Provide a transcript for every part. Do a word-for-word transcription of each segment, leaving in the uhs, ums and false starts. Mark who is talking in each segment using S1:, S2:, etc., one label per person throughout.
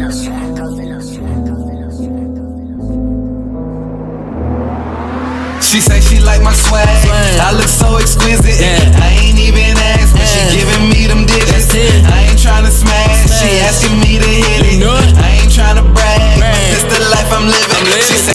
S1: She say she like my swag, I look so exquisite. I ain't even asked, but she giving me them digits. I ain't tryna smash, she asking me to hit it. I ain't tryna brag, but this the life I'm living. She say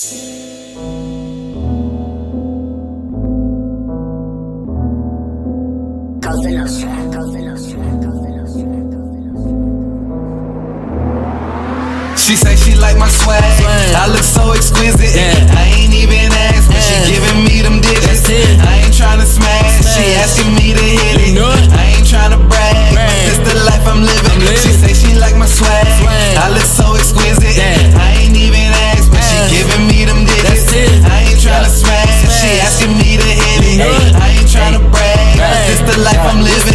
S1: She say she like my swag, I look so exquisite. I ain't even asked, but she giving me them digits. I ain't tryna smash, she asking me to hit it. I ain't tryna brag, but this the life I'm living. She say she like my swag, I look so exquisite. I ain't even asked, but she giving me them digits. I ain't tryna smash, she asking me to hit it. I ain't tryna brag, but this the life I'm living.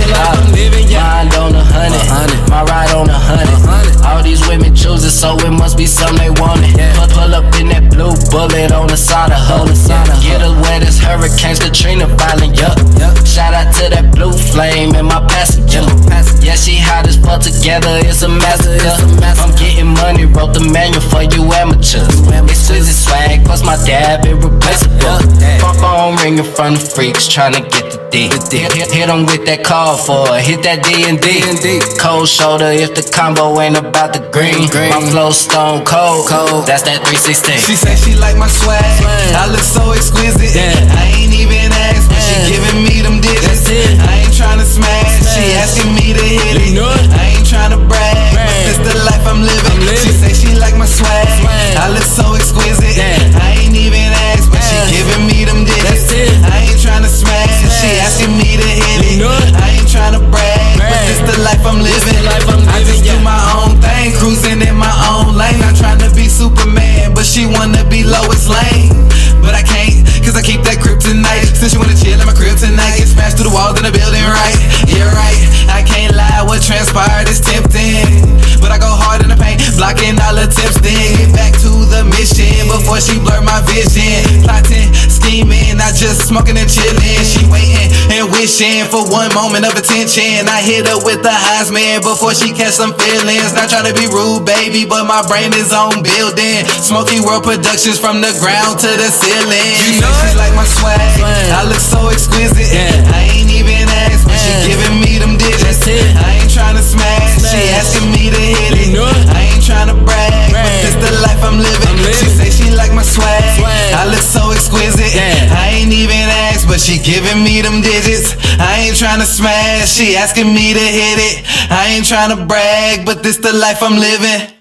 S2: Mind on a hundred, my ride on a hundred. All these women choose it, so it must be something they wanted. Pull up in that blue bullet on the side of her. Get her wet as hurricanes, Katrina violent, yup. Shout out to that blue flame in my passenger. Yeah, she hot as fuck together, it's a massacre. I'm getting money, wrote the manual for you amateurs. Exquisite swag, plus my dab irreplaceable. My phone ringing from the freaks, tryna get the D. Hit, hit, hit them with that call for it, hit that D and D. Cold shoulder if the combo ain't about the green. My flow stone cold, that's that three sixteen.
S1: She say she like my swag, I look so exquisite. I ain't even asked, but she giving me them digits. I ain't tryna smash, she asking me to hit it. I ain't tryna brag, but this the life I'm living. She say she like my swag, I look so exquisite. I ain't even asked, but she giving me them digits. I ain't tryna smash, she asking me to hit it. I ain't tryna brag, but this the life I'm living. I just do my own thing, cruising in my own lane. I'm tryna be Superman, but she wanna be Lois Lane. But I can't, cause I keep that kryptonite. Since you wanna chill in my crib tonight, get smashed through the walls in the building, right? Yeah, right, I can't lie, what transpired is tempting. But I go hard in the paint, blocking all attempts. Then get back to the mission before she blur my vision. Plotting, scheming, not just smoking and chilling. She waiting and wishing for one moment of attention. I hit her with the Heisman before she catch some feelings. Not trying to be rude, baby, but my brain is on building. Smoky World Productions from the ground to the ceiling. You know she like my swag, I look so exquisite. I ain't even asked, but she giving me them digits. I ain't tryna smash, she asking me to hit it. I ain't tryna brag, but this the life I'm living. She say she like my swag, I look so exquisite. I ain't even asked, but she giving me them digits. I ain't tryna smash, she asking me to hit it. I ain't tryna brag, but this the life I'm living.